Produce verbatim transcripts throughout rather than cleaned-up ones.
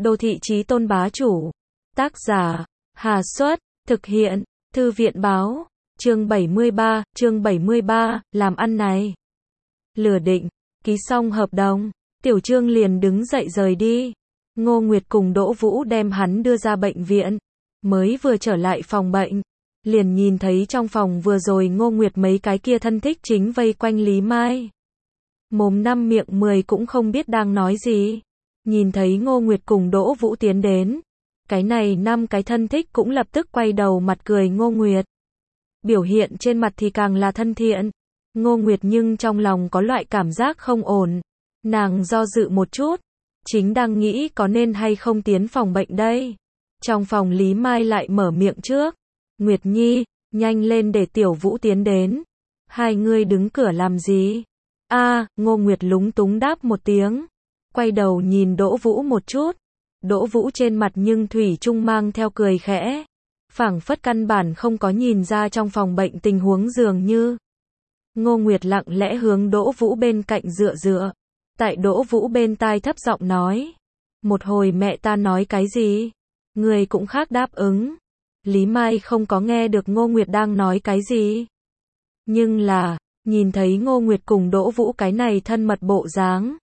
Đô thị chí tôn bá chủ. Tác giả, Hà Xuất, thực hiện, Thư viện báo, chương bảy mươi ba, chương bảy mươi ba, làm ăn này. Lừa định, ký xong hợp đồng, Tiểu Trương liền đứng dậy rời đi. Ngô Nguyệt cùng Đỗ Vũ đem hắn đưa ra bệnh viện, mới vừa trở lại phòng bệnh, liền nhìn thấy trong phòng vừa rồi Ngô Nguyệt mấy cái kia thân thích chính vây quanh Lý Mai. Mồm năm miệng mười cũng không biết đang nói gì. Nhìn thấy Ngô Nguyệt cùng Đỗ Vũ tiến đến, cái này năm cái thân thích cũng lập tức quay đầu mặt cười Ngô Nguyệt. Biểu hiện trên mặt thì càng là thân thiện. Ngô Nguyệt nhưng trong lòng có loại cảm giác không ổn. Nàng do dự một chút, chính đang nghĩ có nên hay không tiến phòng bệnh đây. Trong phòng Lý Mai lại mở miệng trước. Nguyệt Nhi, nhanh lên để Tiểu Vũ tiến đến. Hai người đứng cửa làm gì? A, Ngô Nguyệt lúng túng đáp một tiếng. Quay đầu nhìn Đỗ Vũ một chút. Đỗ Vũ trên mặt nhưng thủy chung mang theo cười khẽ. Phảng phất căn bản không có nhìn ra trong phòng bệnh tình huống dường như. Ngô Nguyệt lặng lẽ hướng Đỗ Vũ bên cạnh dựa dựa. Tại Đỗ Vũ bên tai thấp giọng nói. Một hồi mẹ ta nói cái gì? Người cũng khác đáp ứng. Lý Mai không có nghe được Ngô Nguyệt đang nói cái gì. Nhưng là, nhìn thấy Ngô Nguyệt cùng Đỗ Vũ cái này thân mật bộ dáng.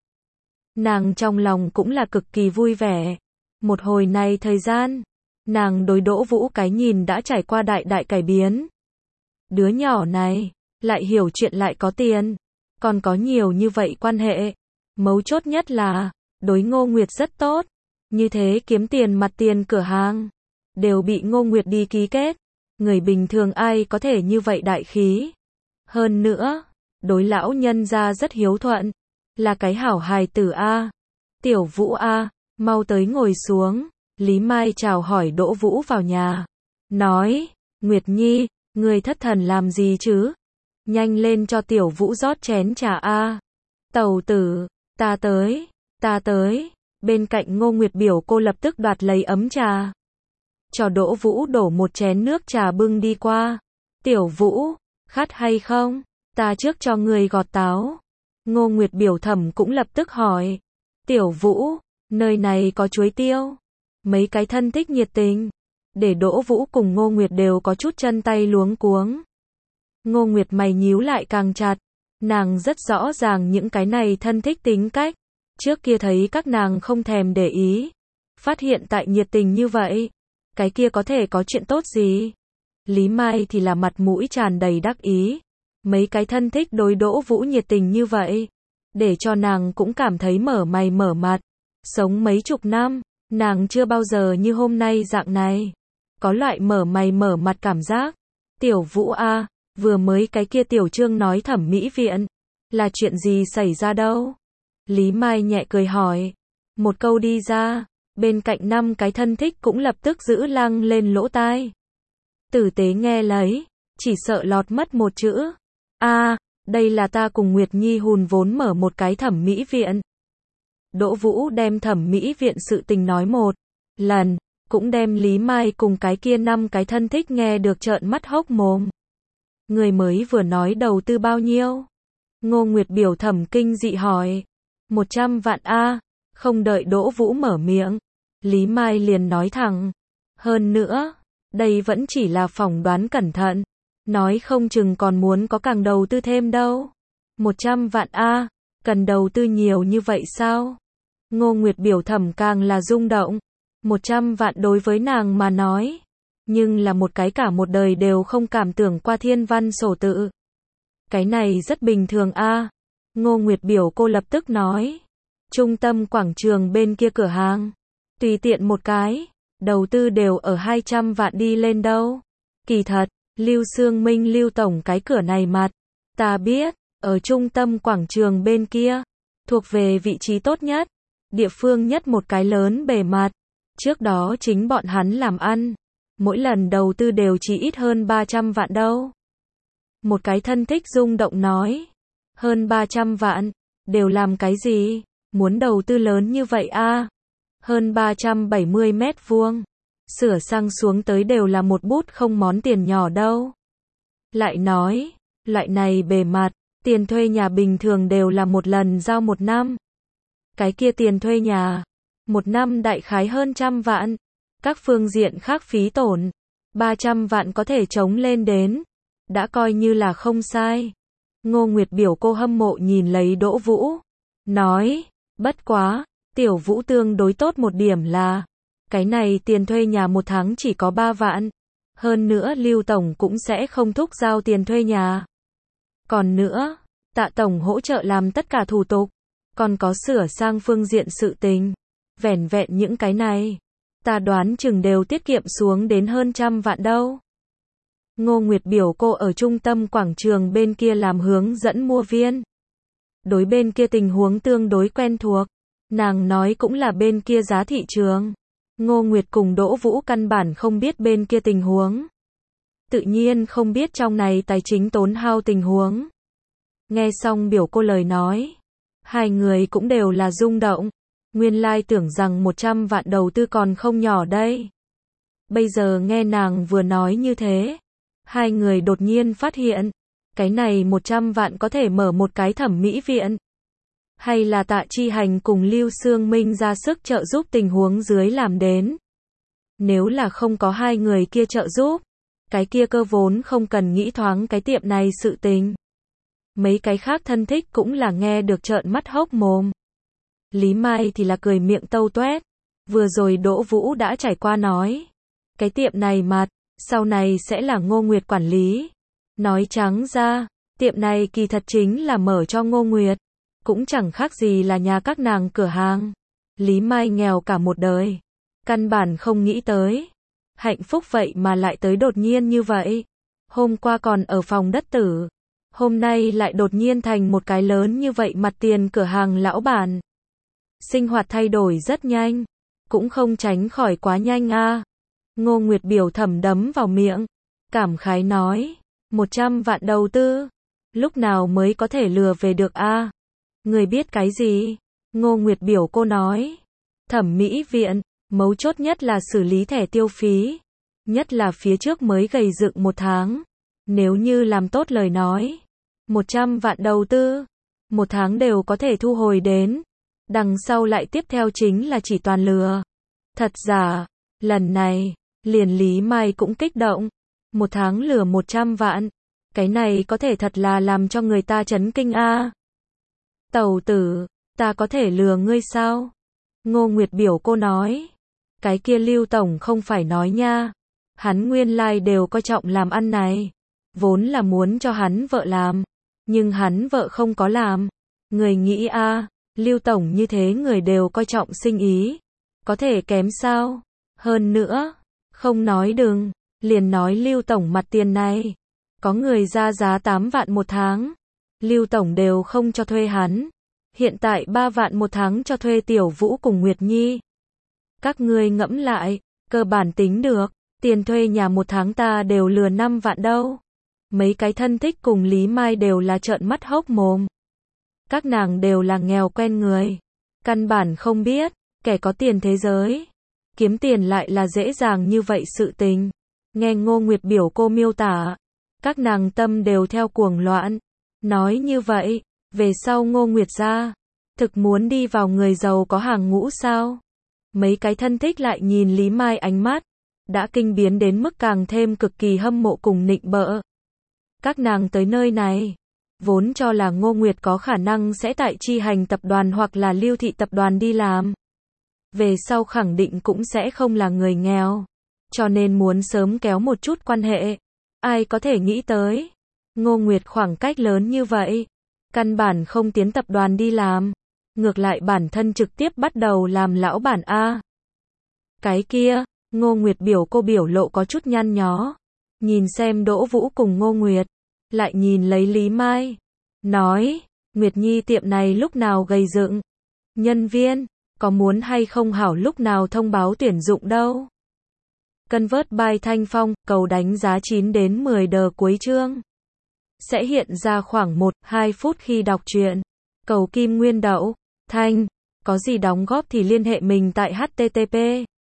Nàng trong lòng cũng là cực kỳ vui vẻ. Một hồi này thời gian, nàng đối Đỗ Vũ cái nhìn đã trải qua đại đại cải biến. Đứa nhỏ này, lại hiểu chuyện lại có tiền, còn có nhiều như vậy quan hệ. Mấu chốt nhất là, đối Ngô Nguyệt rất tốt. Như thế kiếm tiền mặt tiền cửa hàng, đều bị Ngô Nguyệt đi ký kết. Người bình thường ai có thể như vậy đại khí. Hơn nữa, đối lão nhân gia rất hiếu thuận. Là cái hảo hài tử A. Tiểu Vũ A, mau tới ngồi xuống. Lý Mai chào hỏi Đỗ Vũ vào nhà. Nói, Nguyệt Nhi, người thất thần làm gì chứ? Nhanh lên cho Tiểu Vũ rót chén trà A. Tẩu tử, ta tới, ta tới. Bên cạnh Ngô Nguyệt biểu cô lập tức đoạt lấy ấm trà. Cho Đỗ Vũ đổ một chén nước trà bưng đi qua. Tiểu Vũ, khát hay không? Ta trước cho người gọt táo. Ngô Nguyệt biểu thẩm cũng lập tức hỏi. Tiểu Vũ, nơi này có chuối tiêu. Mấy cái thân thích nhiệt tình. Để Đỗ Vũ cùng Ngô Nguyệt đều có chút chân tay luống cuống. Ngô Nguyệt mày nhíu lại càng chặt. Nàng rất rõ ràng những cái này thân thích tính cách. Trước kia thấy các nàng không thèm để ý. Phát hiện tại nhiệt tình như vậy. Cái kia có thể có chuyện tốt gì? Lý Mai thì là mặt mũi tràn đầy đắc ý. Mấy cái thân thích đối Đỗ Vũ nhiệt tình như vậy. Để cho nàng cũng cảm thấy mở mày mở mặt. Sống mấy chục năm, nàng chưa bao giờ như hôm nay dạng này. Có loại mở mày mở mặt cảm giác. Tiểu Vũ A, vừa mới cái kia Tiểu Trương nói thẩm mỹ viện. Là chuyện gì xảy ra đâu? Lý Mai nhẹ cười hỏi. Một câu đi ra, bên cạnh năm cái thân thích cũng lập tức giữ lăng lên lỗ tai. Tử tế nghe lấy, chỉ sợ lọt mất một chữ. A, đây là ta cùng Nguyệt Nhi hùn vốn mở một cái thẩm mỹ viện. Đỗ Vũ đem thẩm mỹ viện sự tình nói một lần, cũng đem Lý Mai cùng cái kia năm cái thân thích nghe được trợn mắt hốc mồm. Người mới vừa nói đầu tư bao nhiêu? Ngô Nguyệt biểu thẩm kinh dị hỏi. Một trăm vạn A, không đợi Đỗ Vũ mở miệng. Lý Mai liền nói thẳng. Hơn nữa, đây vẫn chỉ là phỏng đoán cẩn thận. Nói không chừng còn muốn có càng đầu tư thêm đâu. Một trăm vạn A, cần đầu tư nhiều như vậy sao? Ngô Nguyệt biểu thẩm càng là rung động. Một trăm vạn đối với nàng mà nói. Nhưng là một cái cả một đời đều không cảm tưởng qua thiên văn sổ tự. Cái này rất bình thường A. Ngô Nguyệt biểu cô lập tức nói. Trung tâm quảng trường bên kia cửa hàng. Tùy tiện một cái. Đầu tư đều ở hai trăm vạn đi lên đâu. Kỳ thật, Lưu Sương Minh Lưu Tổng cái cửa này mặt. Ta biết, ở trung tâm quảng trường bên kia. Thuộc về vị trí tốt nhất. Địa phương nhất một cái lớn bề mặt. Trước đó chính bọn hắn làm ăn. Mỗi lần đầu tư đều chỉ ít hơn ba trăm vạn đâu. Một cái thân thích rung động nói. Hơn ba trăm vạn. Đều làm cái gì? Muốn đầu tư lớn như vậy a? Hơn ba trăm bảy mươi mét vuông. Sửa sang xuống tới đều là một bút không món tiền nhỏ đâu. Lại nói, loại này bề mặt, tiền thuê nhà bình thường đều là một lần giao một năm. Cái kia tiền thuê nhà, Một năm đại khái hơn trăm vạn. Các phương diện khác phí tổn, ba trăm vạn có thể chống lên đến. Đã coi như là không sai. Ngô Nguyệt biểu cô hâm mộ nhìn lấy Đỗ Vũ. Nói, bất quá, Tiểu Vũ tương đối tốt một điểm là, cái này tiền thuê nhà một tháng chỉ có ba vạn. Hơn nữa Lưu Tổng cũng sẽ không thúc giao tiền thuê nhà. Còn nữa, Tạ Tổng hỗ trợ làm tất cả thủ tục. Còn có sửa sang phương diện sự tình. Vẻn vẹn những cái này, ta đoán chừng đều tiết kiệm xuống đến hơn trăm vạn đâu. Ngô Nguyệt biểu cô ở trung tâm quảng trường bên kia làm hướng dẫn mua viên. Đối bên kia tình huống tương đối quen thuộc. Nàng nói cũng là bên kia giá thị trường. Ngô Nguyệt cùng Đỗ Vũ căn bản không biết bên kia tình huống. Tự nhiên không biết trong này tài chính tốn hao tình huống. Nghe xong biểu cô lời nói, hai người cũng đều là rung động. Nguyên lai tưởng rằng một trăm vạn đầu tư còn không nhỏ đây. Bây giờ nghe nàng vừa nói như thế, hai người đột nhiên phát hiện, cái này một trăm vạn có thể mở một cái thẩm mỹ viện. Hay là Tạ Chi Hành cùng Lưu Sương Minh ra sức trợ giúp tình huống dưới làm đến. Nếu là không có hai người kia trợ giúp, cái kia cơ vốn không cần nghĩ thoáng cái tiệm này sự tình. Mấy cái khác thân thích cũng là nghe được trợn mắt hốc mồm. Lý Mai thì là cười miệng tâu toét. Vừa rồi Đỗ Vũ đã trải qua nói. Cái tiệm này mặt, sau này sẽ là Ngô Nguyệt quản lý. Nói trắng ra, tiệm này kỳ thật chính là mở cho Ngô Nguyệt. Cũng chẳng khác gì là nhà các nàng cửa hàng. Lý Mai nghèo cả một đời. Căn bản không nghĩ tới. Hạnh phúc vậy mà lại tới đột nhiên như vậy. Hôm qua còn ở phòng đất tử. Hôm nay lại đột nhiên thành một cái lớn như vậy mặt tiền cửa hàng lão bản. Sinh hoạt thay đổi rất nhanh. Cũng không tránh khỏi quá nhanh a. À. Ngô Nguyệt biểu thẩm đấm vào miệng. Cảm khái nói. Một trăm vạn đầu tư. Lúc nào mới có thể lừa về được a? À. Người biết cái gì? Ngô Nguyệt biểu cô nói. Thẩm mỹ viện. Mấu chốt nhất là xử lý thẻ tiêu phí. Nhất là phía trước mới gầy dựng một tháng. Nếu như làm tốt lời nói. Một trăm vạn đầu tư. Một tháng đều có thể thu hồi đến. Đằng sau lại tiếp theo chính là chỉ toàn lừa. Thật giả. Lần này, liền Lý Mai cũng kích động. Một tháng lừa một trăm vạn. Cái này có thể thật là làm cho người ta chấn kinh a. À. Tẩu tử, ta có thể lừa ngươi sao? Ngô Nguyệt biểu cô nói. Cái kia Lưu Tổng không phải nói nha. Hắn nguyên lai đều coi trọng làm ăn này. Vốn là muốn cho hắn vợ làm. Nhưng hắn vợ không có làm. Người nghĩ a, à, Lưu Tổng như thế người đều coi trọng sinh ý. Có thể kém sao? Hơn nữa, không nói đừng, liền nói Lưu Tổng mặt tiền này. Có người ra giá tám vạn một tháng. Lưu Tổng đều không cho thuê hắn. Hiện tại ba vạn một tháng cho thuê Tiểu Vũ cùng Nguyệt Nhi. Các ngươi ngẫm lại, cơ bản tính được, tiền thuê nhà một tháng ta đều lừa năm vạn đâu. Mấy cái thân thích cùng Lý Mai đều là trợn mắt hốc mồm. Các nàng đều là nghèo quen người. Căn bản không biết, kẻ có tiền thế giới. Kiếm tiền lại là dễ dàng như vậy sự tình. Nghe Ngô Nguyệt biểu cô miêu tả. Các nàng tâm đều theo cuồng loạn. Nói như vậy, về sau Ngô Nguyệt ra. Thực muốn đi vào người giàu có hàng ngũ sao? Mấy cái thân thích lại nhìn Lý Mai ánh mắt. Đã kinh biến đến mức càng thêm cực kỳ hâm mộ cùng nịnh bợ. Các nàng tới nơi này. Vốn cho là Ngô Nguyệt có khả năng sẽ tại Chi Hành tập đoàn hoặc là Lưu Thị tập đoàn đi làm. Về sau khẳng định cũng sẽ không là người nghèo. Cho nên muốn sớm kéo một chút quan hệ. Ai có thể nghĩ tới. Ngô Nguyệt khoảng cách lớn như vậy. Căn bản không tiến tập đoàn đi làm. Ngược lại bản thân trực tiếp bắt đầu làm lão bản A. Cái kia, Ngô Nguyệt biểu cô biểu lộ có chút nhăn nhó. Nhìn xem Đỗ Vũ cùng Ngô Nguyệt. Lại nhìn lấy Lý Mai. Nói, Nguyệt Nhi tiệm này lúc nào gầy dựng. Nhân viên, có muốn hay không hảo lúc nào thông báo tuyển dụng đâu. Convert by Thanh Phong, cầu đánh giá chín đến mười đờ cuối chương. Sẽ hiện ra khoảng một đến hai phút khi đọc truyện. Cầu Kim Nguyên Đậu, Thanh, có gì đóng góp thì liên hệ mình tại h t t p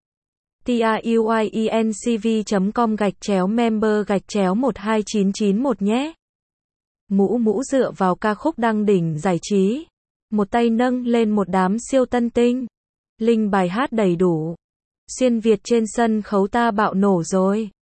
truyencv chấm com gạch chéo member gạch chéo một hai chín chín một nhé. Mũ mũ dựa vào ca khúc đăng đỉnh giải trí. Một tay nâng lên một đám siêu tân tinh. Linh bài hát đầy đủ. Xuyên Việt trên sân khấu ta bạo nổ rồi.